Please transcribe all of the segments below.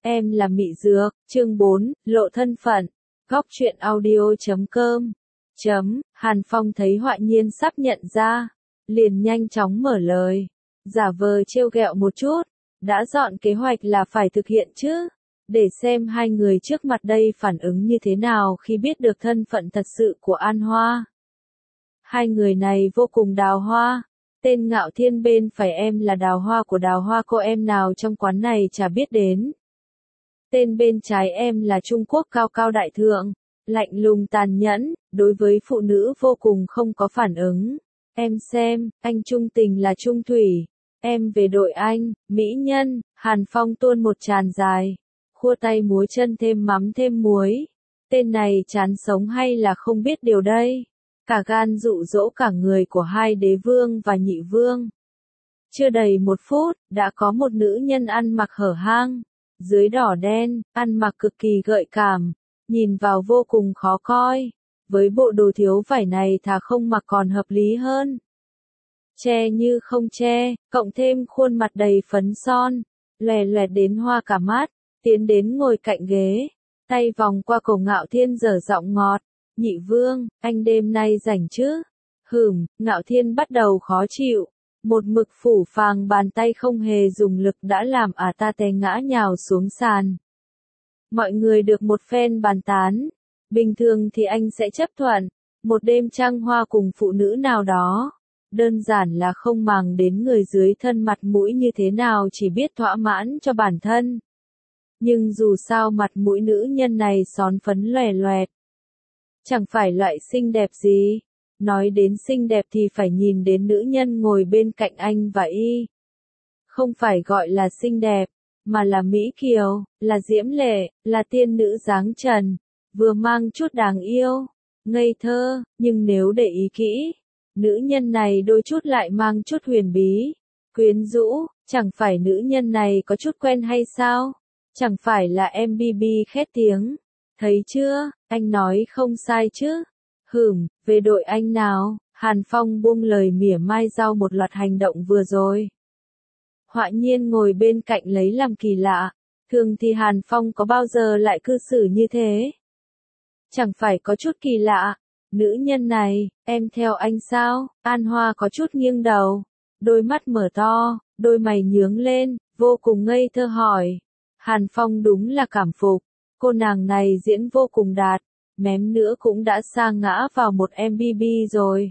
Em là Mị Dược, chương 4, lộ thân phận. Góc truyện audio.com. Hàn Phong thấy Họa Nhiên sắp nhận ra, liền nhanh chóng mở lời, giả vờ trêu ghẹo một chút, đã dọn kế hoạch là phải thực hiện chứ, để xem hai người trước mặt đây phản ứng như thế nào khi biết được thân phận thật sự của An Hoa. Hai người này vô cùng đào hoa, tên Ngạo Thiên bên phải em là đào hoa của đào hoa cô em nào trong quán này chả biết đến. Tên bên trái em là Trung Quốc cao cao đại thượng, lạnh lùng tàn nhẫn, đối với phụ nữ vô cùng không có phản ứng. Em xem, anh trung tình là trung thủy, em về đội anh, mỹ nhân. Hàn Phong tuôn một tràn dài, khua tay múa chân thêm mắm thêm muối. Tên này chán sống hay là không biết điều đây? Cả gan dụ dỗ cả người của hai đế vương và nhị vương. Chưa đầy một phút, đã có một nữ nhân ăn mặc hở hang, dưới đỏ đen, ăn mặc cực kỳ gợi cảm, nhìn vào vô cùng khó coi. Với bộ đồ thiếu vải này thà không mặc còn hợp lý hơn. Che như không che, cộng thêm khuôn mặt đầy phấn son, lòe loẹt đến hoa cả mắt, tiến đến ngồi cạnh ghế, tay vòng qua cổ Ngạo Thiên dở giọng ngọt, nhị vương, anh đêm nay rảnh chứ? Ngạo Thiên bắt đầu khó chịu, một mực phủ phàng bàn tay không hề dùng lực đã làm ta té ngã nhào xuống sàn. Mọi người được một phen bàn tán, bình thường thì anh sẽ chấp thuận, một đêm trăng hoa cùng phụ nữ nào đó. Đơn giản là không màng đến người dưới thân mặt mũi như thế nào, chỉ biết thỏa mãn cho bản thân. Nhưng dù sao mặt mũi nữ nhân này xón phấn lòe loẹt. Chẳng phải loại xinh đẹp gì. Nói đến xinh đẹp thì phải nhìn đến nữ nhân ngồi bên cạnh anh và y. Không phải gọi là xinh đẹp, mà là mỹ kiều, là diễm lệ, là tiên nữ dáng trần, vừa mang chút đáng yêu, ngây thơ, nhưng nếu để ý kỹ, nữ nhân này đôi chút lại mang chút huyền bí, quyến rũ. Chẳng phải nữ nhân này có chút quen hay sao? Chẳng phải là MBB khét tiếng. Thấy chưa, anh nói không sai chứ? Về đội anh nào? Hàn Phong buông lời mỉa mai sau một loạt hành động vừa rồi. Họa Nhiên ngồi bên cạnh lấy làm kỳ lạ. Thường thì Hàn Phong có bao giờ lại cư xử như thế? Chẳng phải có chút kỳ lạ. Nữ nhân này, em theo anh sao? An Hoa có chút nghiêng đầu, đôi mắt mở to, đôi mày nhướng lên, vô cùng ngây thơ hỏi. Hàn Phong đúng là cảm phục, cô nàng này diễn vô cùng đạt, mém nữa cũng đã sa ngã vào một MBB rồi.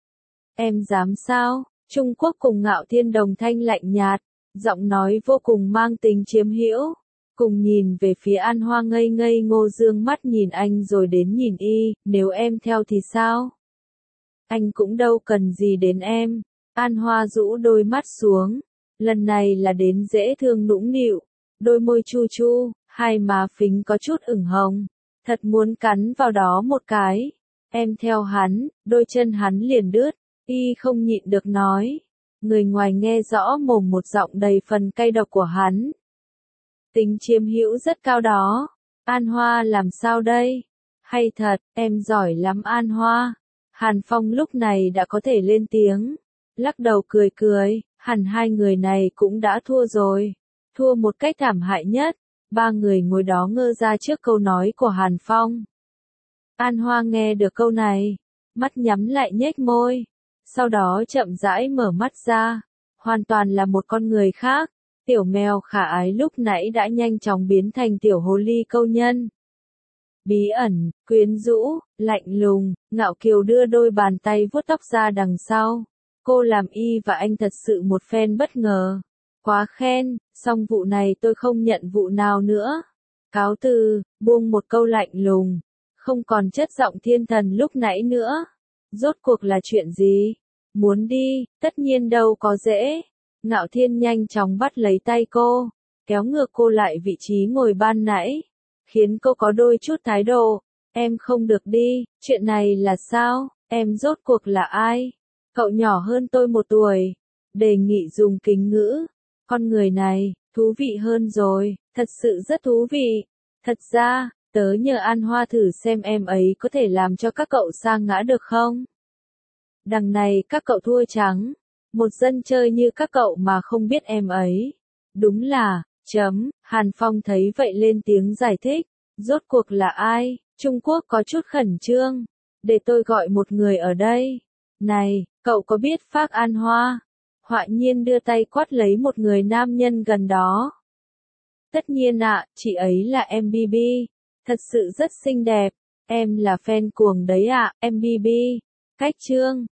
Em dám sao? Trung Quốc cùng Ngạo Thiên đồng thanh lạnh nhạt, giọng nói vô cùng mang tính chiếm hữu. Cùng nhìn về phía An Hoa ngây ngây ngô dương mắt nhìn anh rồi đến nhìn y, nếu em theo thì sao? Anh cũng đâu cần gì đến em. An Hoa rũ đôi mắt xuống, lần này là đến dễ thương nũng nịu, đôi môi chu chu, hai má phính có chút ửng hồng, thật muốn cắn vào đó một cái. Em theo hắn, đôi chân hắn liền đứt, y không nhịn được nói. Người ngoài nghe rõ mồm một giọng đầy phần cay độc của hắn. Tính chiếm hữu rất cao đó. An Hoa làm sao đây? Hay thật, em giỏi lắm An Hoa. Hàn Phong lúc này đã có thể lên tiếng, lắc đầu cười cười, hẳn hai người này cũng đã thua rồi. Thua một cách thảm hại nhất. Ba người ngồi đó ngơ ra trước câu nói của Hàn Phong. An Hoa nghe được câu này, mắt nhắm lại nhếch môi, sau đó chậm rãi mở mắt ra, hoàn toàn là một con người khác. Tiểu mèo khả ái lúc nãy đã nhanh chóng biến thành tiểu hồ ly câu nhân. Bí ẩn, quyến rũ, lạnh lùng, ngạo kiều đưa đôi bàn tay vuốt tóc ra đằng sau. Cô làm y và anh thật sự một phen bất ngờ. Quá khen, xong vụ này tôi không nhận vụ nào nữa. Cáo từ, buông một câu lạnh lùng, không còn chất giọng thiên thần lúc nãy nữa. Rốt cuộc là chuyện gì? Muốn đi, tất nhiên đâu có dễ. Ngạo Thiên nhanh chóng bắt lấy tay cô, kéo ngược cô lại vị trí ngồi ban nãy, khiến cô có đôi chút thái độ. Em không được đi, chuyện này là sao? Em rốt cuộc là ai? Cậu nhỏ hơn tôi một tuổi. Đề nghị dùng kính ngữ. Con người này, thú vị hơn rồi, thật sự rất thú vị. Thật ra, tớ nhờ An Hoa thử xem em ấy có thể làm cho các cậu sa ngã được không? Đằng này các cậu thua trắng. Một dân chơi như các cậu mà không biết em ấy. Đúng là, Hàn Phong thấy vậy lên tiếng giải thích. Rốt cuộc là ai? Trung Quốc có chút khẩn trương. Để tôi gọi một người ở đây. Này, cậu có biết Phác An Hoa? Họa nhiên đưa tay quát lấy một người nam nhân gần đó. Tất nhiên ạ, chị ấy là MBB. Thật sự rất xinh đẹp. Em là fan cuồng đấy ạ, MBB. Cách chương